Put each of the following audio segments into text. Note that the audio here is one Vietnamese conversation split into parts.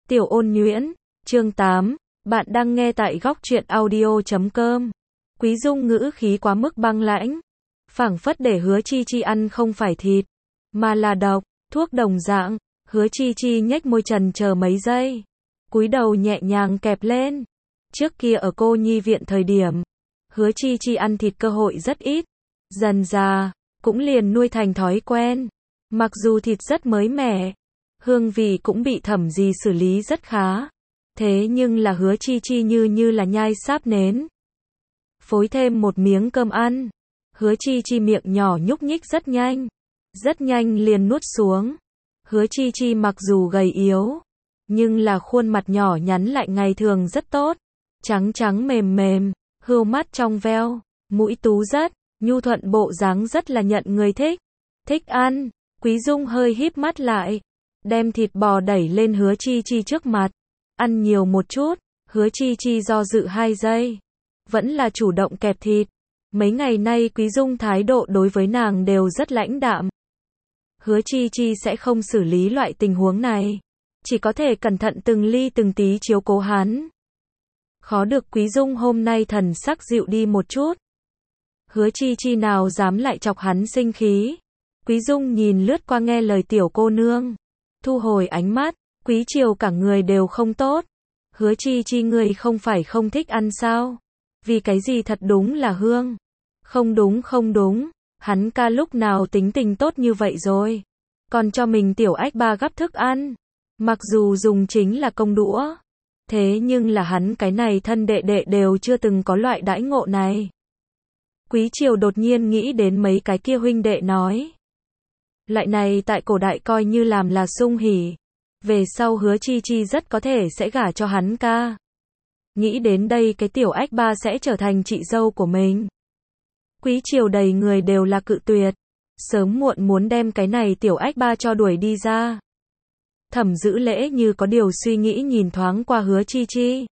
Tiểu Ôn Nhuyễn, chương 8, bạn đang nghe tại góc truyện audio.com. Quý Dung ngữ khí quá mức băng lãnh, phảng phất để Hứa Chi Chi ăn không phải thịt, mà là độc, thuốc đồng dạng. Hứa Chi Chi nhếch môi trần chờ mấy giây, cúi đầu nhẹ nhàng kẹp lên. Trước kia ở cô nhi viện thời điểm, Hứa Chi Chi ăn thịt cơ hội rất ít, dần dà cũng liền nuôi thành thói quen. Mặc dù thịt rất mới mẻ, hương vị cũng bị Thẩm Dì xử lý rất khá, thế nhưng là Hứa Chi Chi như là nhai sáp nến. Phối thêm một miếng cơm ăn, Hứa Chi Chi miệng nhỏ nhúc nhích rất nhanh liền nuốt xuống. Hứa Chi Chi mặc dù gầy yếu, nhưng là khuôn mặt nhỏ nhắn lại ngày thường rất tốt, trắng trắng mềm mềm, hươu mắt trong veo, mũi tú rất nhu thuận, bộ dáng rất là nhận người thích. Thích ăn. Quý Dung hơi híp mắt lại, đem thịt bò đẩy lên Hứa Chi Chi trước mặt. Ăn nhiều một chút. Hứa Chi Chi do dự 2 giây, vẫn là chủ động kẹp thịt. Mấy ngày nay Quý Dung thái độ đối với nàng đều rất lãnh đạm. Hứa Chi Chi sẽ không xử lý loại tình huống này, chỉ có thể cẩn thận từng ly từng tí chiếu cố hắn. Khó được Quý Dung hôm nay thần sắc dịu đi một chút. Hứa Chi Chi nào dám lại chọc hắn sinh khí. Quý Dung nhìn lướt qua nghe lời tiểu cô nương, thu hồi ánh mắt. Quý Triều cả người đều không tốt. Hứa Chi Chi, người không phải không thích ăn sao? Vì cái gì? Thật đúng là hương. Không đúng, hắn ca lúc nào tính tình tốt như vậy rồi, còn cho mình tiểu ách ba gắp thức ăn. Mặc dù dùng chính là công đũa, thế nhưng là hắn cái này thân đệ đệ đều chưa từng có loại đãi ngộ này. Quý Triều đột nhiên nghĩ đến mấy cái kia huynh đệ nói, loại này tại cổ đại coi như làm là sung hỉ, về sau Hứa Chi Chi rất có thể sẽ gả cho hắn ca. Nghĩ đến đây cái tiểu ách ba sẽ trở thành chị dâu của mình. Quý Triều đầy người đều là cự tuyệt, sớm muộn muốn đem cái này tiểu ách ba cho đuổi đi ra. Thẩm Giữ Lễ như có điều suy nghĩ nhìn thoáng qua Hứa Chi Chi.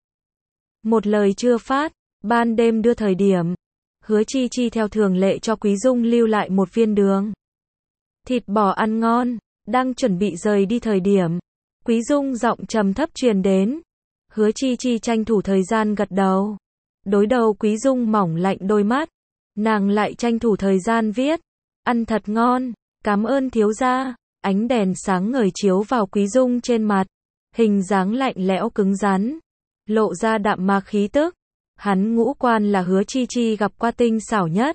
Một lời chưa phát, ban đêm đưa thời điểm, Hứa Chi Chi theo thường lệ cho Quý Dung lưu lại một viên đường. Thịt bò ăn ngon. Đang chuẩn bị rời đi thời điểm, Quý Dung giọng trầm thấp truyền đến. Hứa Chi Chi tranh thủ thời gian gật đầu. Đối đầu Quý Dung mỏng lạnh đôi mắt, nàng lại tranh thủ thời gian viết, ăn thật ngon, cảm ơn thiếu gia. Ánh đèn sáng ngời chiếu vào Quý Dung trên mặt, hình dáng lạnh lẽo cứng rắn, lộ ra đạm mạc khí tức. Hắn ngũ quan là Hứa Chi Chi gặp qua tinh xảo nhất,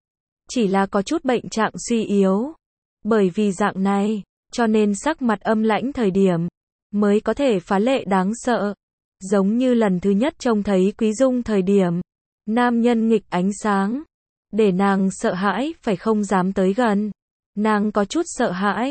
chỉ là có chút bệnh trạng suy yếu. Bởi vì dạng này, cho nên sắc mặt âm lãnh thời điểm, mới có thể phá lệ đáng sợ. Giống như lần thứ nhất trông thấy Quý Dung thời điểm, nam nhân nghịch ánh sáng, để nàng sợ hãi phải không dám tới gần. Nàng có chút sợ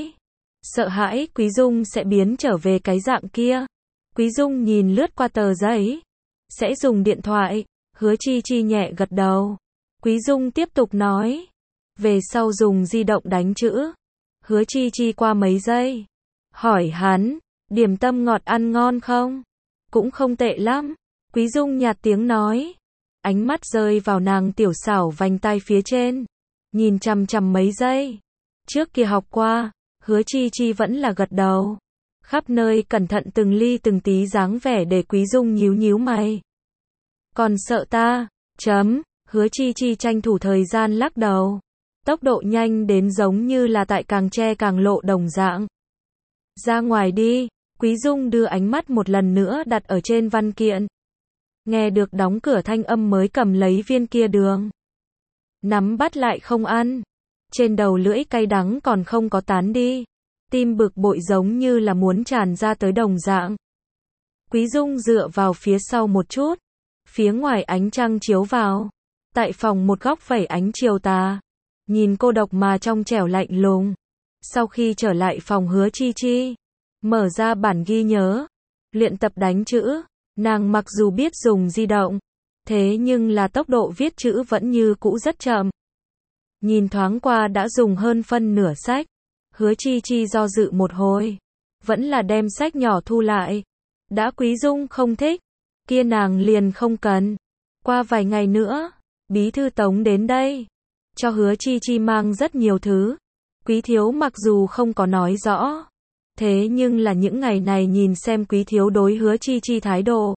hãi Quý Dung sẽ biến trở về cái dạng kia. Quý Dung nhìn lướt qua tờ giấy, sẽ dùng điện thoại. Hứa Chi Chi nhẹ gật đầu. Quý Dung tiếp tục nói, về sau dùng di động đánh chữ. Hứa Chi Chi qua mấy giây, hỏi hắn, điểm tâm ngọt ăn ngon không? Cũng không tệ lắm. Quý Dung nhạt tiếng nói, ánh mắt rơi vào nàng tiểu xảo vành tai phía trên, nhìn chằm chằm mấy giây. Trước kia học qua, Hứa Chi Chi vẫn là gật đầu, khắp nơi cẩn thận từng ly từng tí dáng vẻ để Quý Dung nhíu mày. Còn sợ ta? Hứa Chi Chi tranh thủ thời gian lắc đầu, tốc độ nhanh đến giống như là tại càng che càng lộ đồng dạng. Ra ngoài đi. Quý Dung đưa ánh mắt một lần nữa đặt ở trên văn kiện. Nghe được đóng cửa thanh âm mới cầm lấy viên kia đường, nắm bắt lại không ăn. Trên đầu lưỡi cay đắng còn không có tán đi, tim bực bội giống như là muốn tràn ra tới đồng dạng. Quý Dung dựa vào phía sau một chút, phía ngoài ánh trăng chiếu vào, tại phòng một góc vẩy ánh chiều tà, nhìn cô độc mà trong trẻo lạnh lùng. Sau khi trở lại phòng Hứa Chi Chi, mở ra bản ghi nhớ, luyện tập đánh chữ. Nàng mặc dù biết dùng di động, thế nhưng là tốc độ viết chữ vẫn như cũ rất chậm. Nhìn thoáng qua đã dùng hơn phân nửa sách, Hứa Chi Chi do dự một hồi, vẫn là đem sách nhỏ thu lại. Đã Quý Dung không thích, kia nàng liền không cần. Qua vài ngày nữa, bí thư Tống đến đây, cho Hứa Chi Chi mang rất nhiều thứ. Quý thiếu mặc dù không có nói rõ, Thế nhưng là những ngày này nhìn xem Quý thiếu đối Hứa Chi Chi thái độ.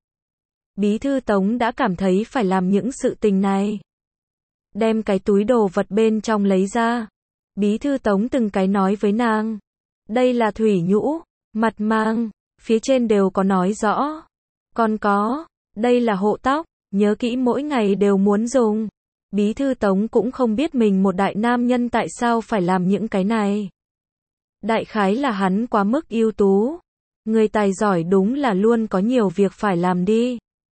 Bí thư Tống đã cảm thấy phải làm những sự tình này. Đem cái túi đồ vật bên trong lấy ra. Bí thư Tống từng cái nói với nàng. Đây là thủy nhũ, mặt mang, phía trên đều có nói rõ. Còn có, đây là hộ tóc, nhớ kỹ mỗi ngày đều muốn dùng. Bí thư Tống cũng không biết mình một đại nam nhân tại sao phải làm những cái này. Đại khái là hắn quá mức ưu tú. Người tài giỏi đúng là luôn có nhiều việc phải làm đi.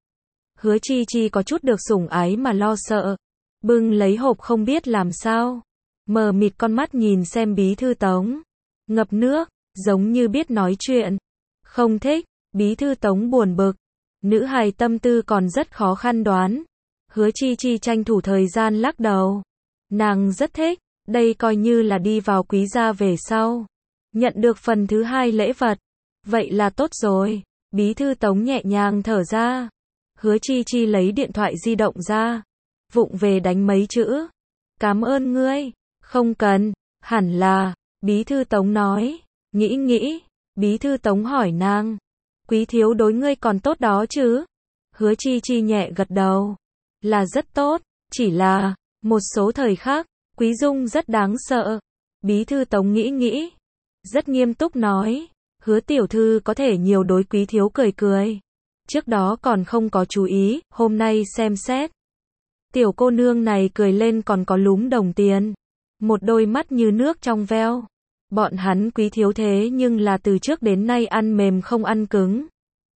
Hứa Chi Chi có chút được sủng ái mà lo sợ. Bưng lấy hộp không biết làm sao. Mờ mịt con mắt nhìn xem Bí thư Tống. Ngập nước, giống như biết nói chuyện. Không thích, Bí thư Tống buồn bực. Nữ hài tâm tư còn rất khó khăn đoán. Hứa Chi Chi tranh thủ thời gian lắc đầu. Nàng rất thích, đây coi như là đi vào quý gia về sau. Nhận được phần thứ 2 lễ vật. Vậy là tốt rồi. Bí thư Tống nhẹ nhàng thở ra. Hứa Chi Chi lấy điện thoại di động ra. Vụng về đánh mấy chữ. Cảm ơn ngươi. Không cần, hẳn là. Bí thư Tống nói. Nghĩ. Bí thư Tống hỏi nàng. Quý thiếu đối ngươi còn tốt đó chứ? Hứa Chi Chi nhẹ gật đầu. Là rất tốt, chỉ là, một số thời khắc, Quý Dung rất đáng sợ. Bí thư Tống nghĩ. Rất nghiêm túc nói. Hứa tiểu thư có thể nhiều đối Quý thiếu cười. Trước đó còn không có chú ý, hôm nay xem xét. Tiểu cô nương này cười lên còn có lúm đồng tiền. Một đôi mắt như nước trong veo. Bọn hắn Quý thiếu thế nhưng là từ trước đến nay ăn mềm không ăn cứng.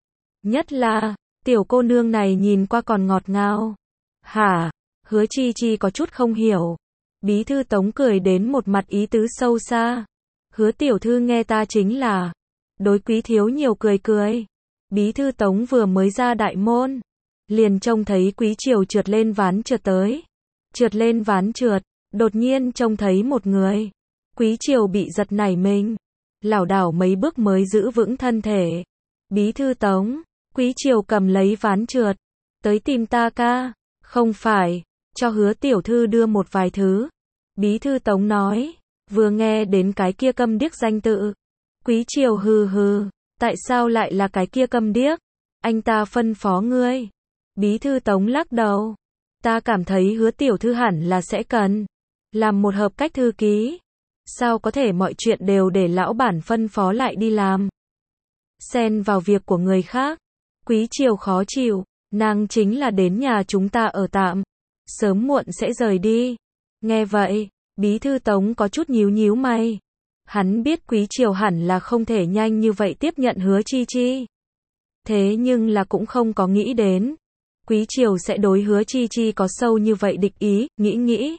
Nhất là, tiểu cô nương này nhìn qua còn ngọt ngào. Hả? Hứa Chi Chi có chút không hiểu. Bí thư Tống cười đến một mặt ý tứ sâu xa. Hứa tiểu thư nghe ta chính là đối Quý thiếu nhiều cười. Bí thư Tống vừa mới ra đại môn, liền trông thấy Quý Triều trượt lên ván trượt tới. Trượt lên ván trượt, đột nhiên trông thấy một người. Quý Triều bị giật nảy mình, lảo đảo mấy bước mới giữ vững thân thể. Bí thư Tống, Quý Triều cầm lấy ván trượt, tới tìm ta ca. Không phải, cho Hứa tiểu thư đưa một vài thứ. Bí thư Tống nói, vừa nghe đến cái kia câm điếc danh tự. Quý Triều hừ, tại sao lại là cái kia câm điếc? Anh ta phân phó ngươi. Bí thư Tống lắc đầu. Ta cảm thấy Hứa tiểu thư hẳn là sẽ cần làm một hợp cách thư ký. Sao có thể mọi chuyện đều để lão bản phân phó lại đi làm? Xen vào việc của người khác. Quý Triều khó chịu. Nàng chính là đến nhà chúng ta ở tạm. Sớm muộn sẽ rời đi. Nghe vậy, Bí thư Tống có chút nhíu mày. Hắn biết Quý Triều hẳn là không thể nhanh như vậy tiếp nhận Hứa Chi Chi. Thế nhưng là cũng không có nghĩ đến. Quý Triều sẽ đối Hứa Chi Chi có sâu như vậy địch ý, nghĩ.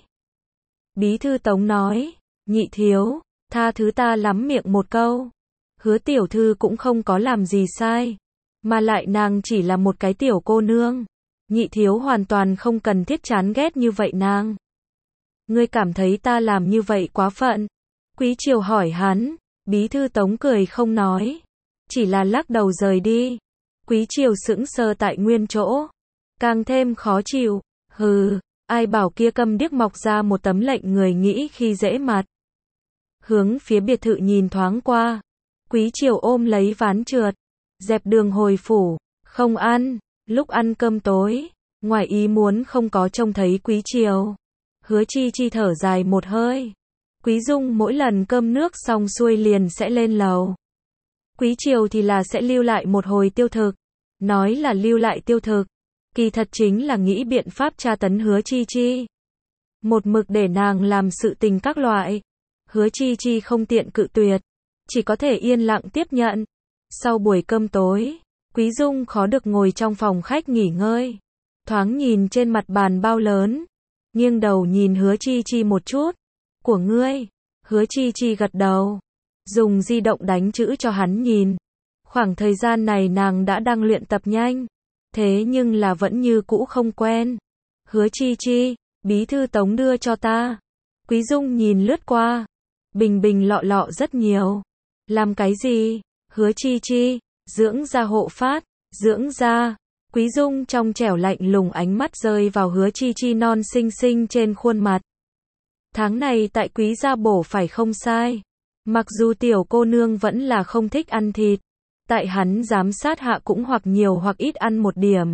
Bí thư Tống nói, nhị thiếu, tha thứ ta lắm miệng một câu. Hứa tiểu thư cũng không có làm gì sai. Mà lại nàng chỉ là một cái tiểu cô nương. Nhị thiếu hoàn toàn không cần thiết chán ghét như vậy nàng. Ngươi cảm thấy ta làm như vậy quá phận? Quý Triều hỏi hắn. Bí thư Tống cười không nói. Chỉ là lắc đầu rời đi. Quý Triều sững sờ tại nguyên chỗ. Càng thêm khó chịu. Hừ, ai bảo kia câm điếc mọc ra một tấm lệnh người nghĩ khi dễ mặt. Hướng phía biệt thự nhìn thoáng qua. Quý Triều ôm lấy ván trượt. Dẹp đường hồi phủ. Không ăn. Lúc ăn cơm tối, ngoài ý muốn không có trông thấy Quý Triều. Hứa Chi Chi thở dài một hơi. Quý Dung mỗi lần cơm nước xong xuôi liền sẽ lên lầu. Quý Triều thì là sẽ lưu lại một hồi tiêu thực. Nói là lưu lại tiêu thực, kỳ thật chính là nghĩ biện pháp tra tấn Hứa Chi Chi. Một mực để nàng làm sự tình các loại. Hứa Chi Chi không tiện cự tuyệt, chỉ có thể yên lặng tiếp nhận. Sau buổi cơm tối, Quý Dung khó được ngồi trong phòng khách nghỉ ngơi. Thoáng nhìn trên mặt bàn bao lớn. Nghiêng đầu nhìn Hứa Chi Chi một chút. Của ngươi. Hứa Chi Chi gật đầu. Dùng di động đánh chữ cho hắn nhìn. Khoảng thời gian này nàng đã đang luyện tập nhanh. Thế nhưng là vẫn như cũ không quen. Hứa Chi Chi, bí thư Tống đưa cho ta. Quý Dung nhìn lướt qua. Bình lọ rất nhiều. Làm cái gì? Hứa Chi Chi, dưỡng da hộ phát, dưỡng da. Quý Dung trong trẻo lạnh lùng ánh mắt rơi vào Hứa Chi Chi non xinh xinh trên khuôn mặt. Tháng này tại Quý gia bổ phải không sai. Mặc dù tiểu cô nương vẫn là không thích ăn thịt, tại hắn giám sát hạ cũng hoặc nhiều hoặc ít ăn một điểm.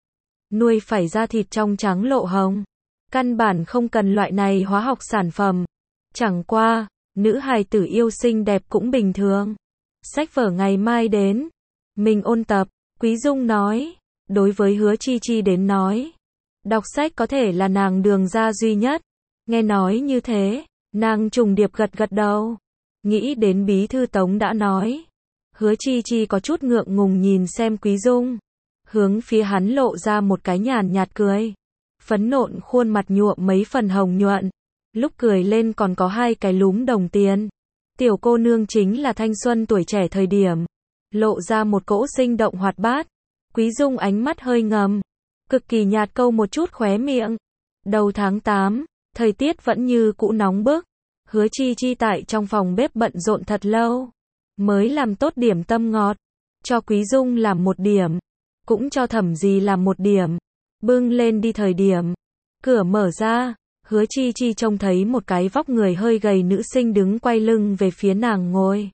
Nuôi phải ra thịt trong trắng lộ hồng. Căn bản không cần loại này hóa học sản phẩm. Chẳng qua, nữ hài tử yêu xinh đẹp cũng bình thường. Sách vở ngày mai đến. Mình ôn tập, Quý Dung nói. Đối với Hứa Chi Chi đến nói, đọc sách có thể là nàng đường ra duy nhất. Nghe nói như thế, nàng trùng điệp gật gật đầu. Nghĩ đến bí thư Tống đã nói. Hứa Chi Chi có chút ngượng ngùng nhìn xem Quý Dung. Hướng phía hắn lộ ra một cái nhàn nhạt cười. Phấn nộn khuôn mặt nhuộm mấy phần hồng nhuận. Lúc cười lên còn có hai cái lúm đồng tiền. Tiểu cô nương chính là thanh xuân tuổi trẻ thời điểm. Lộ ra một cỗ sinh động hoạt bát. Quý Dung ánh mắt hơi ngầm. Cực kỳ nhạt câu một chút khóe miệng. Đầu tháng 8, thời tiết vẫn như cũ nóng bức. Hứa Chi Chi tại trong phòng bếp bận rộn thật lâu. Mới làm tốt điểm tâm ngọt. Cho Quý Dung làm một điểm. Cũng cho Thẩm Dì làm một điểm. Bưng lên đi thời điểm. Cửa mở ra. Hứa Chi Chi trông thấy một cái vóc người hơi gầy nữ sinh đứng quay lưng về phía nàng ngồi.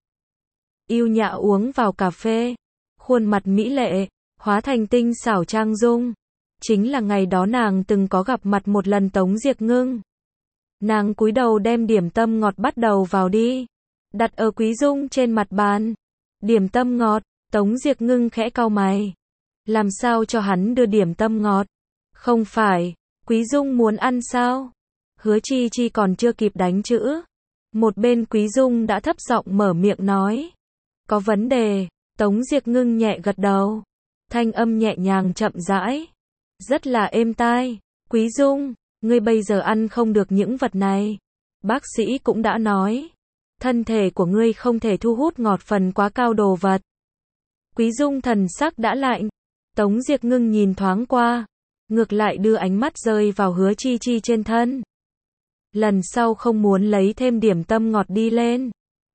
Yêu nhã uống vào cà phê. Khuôn mặt mỹ lệ, hóa thành tinh xảo trang dung. Chính là ngày đó nàng từng có gặp mặt một lần Tống Diệc Ngưng. Nàng cúi đầu đem điểm tâm ngọt bắt đầu vào đi. Đặt ở Quý Dung trên mặt bàn. Điểm tâm ngọt, Tống Diệc Ngưng khẽ cau mày. Làm sao cho hắn đưa điểm tâm ngọt? Không phải, Quý Dung muốn ăn sao? Hứa Chi Chi còn chưa kịp đánh chữ. Một bên Quý Dung đã thấp giọng mở miệng nói. Có vấn đề, Tống Diệc Ngưng nhẹ gật đầu. Thanh âm nhẹ nhàng chậm rãi. Rất là êm tai. Quý Dung, ngươi bây giờ ăn không được những vật này. Bác sĩ cũng đã nói. Thân thể của ngươi không thể thu hút ngọt phần quá cao đồ vật. Quý Dung thần sắc đã lạnh. Tống Diệc Ngưng nhìn thoáng qua. Ngược lại đưa ánh mắt rơi vào Hứa Chi Chi trên thân. Lần sau không muốn lấy thêm điểm tâm ngọt đi lên.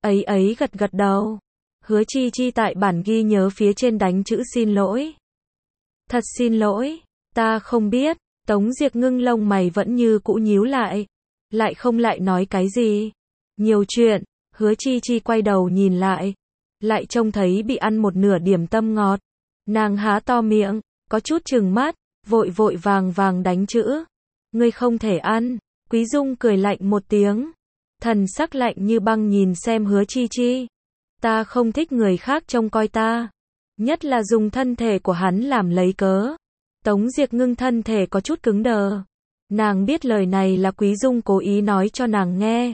Ấy gật gật đầu. Hứa Chi Chi tại bản ghi nhớ phía trên đánh chữ xin lỗi. Thật xin lỗi, ta không biết. Tống Diệc Ngưng lông mày vẫn như cũ nhíu lại. Lại không lại nói cái gì. Nhiều chuyện, Hứa Chi Chi quay đầu nhìn lại. Lại trông thấy bị ăn một nửa điểm tâm ngọt. Nàng há to miệng, có chút trừng mắt, vội vàng đánh chữ. Ngươi không thể ăn. Quý Dung cười lạnh một tiếng. Thần sắc lạnh như băng nhìn xem Hứa Chi Chi. Ta không thích người khác trông coi ta. Nhất là dùng thân thể của hắn làm lấy cớ. Tống Diệc Ngưng thân thể có chút cứng đờ. Nàng biết lời này là Quý Dung cố ý nói cho nàng nghe.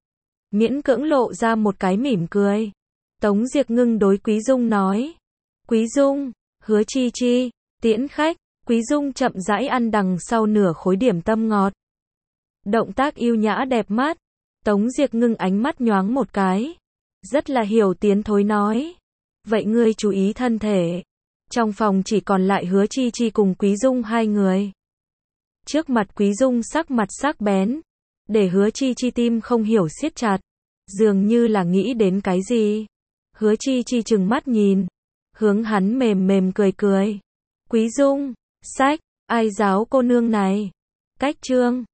Miễn cưỡng lộ ra một cái mỉm cười. Tống Diệc Ngưng đối Quý Dung nói. Quý Dung, Hứa Chi Chi, tiễn khách. Quý Dung chậm rãi ăn đằng sau nửa khối điểm tâm ngọt. Động tác yêu nhã đẹp mắt. Tống Diệc Ngưng ánh mắt nhoáng một cái. Rất là hiểu tiến thối nói. Vậy ngươi chú ý thân thể. Trong phòng chỉ còn lại Hứa Chi Chi cùng Quý Dung hai người. Trước mặt Quý Dung sắc mặt sắc bén. Để Hứa Chi Chi tim không hiểu siết chặt. Dường như là nghĩ đến cái gì. Hứa Chi Chi trừng mắt nhìn. Hướng hắn mềm cười. Quý Dung, sách, ai giáo cô nương này? Cách chương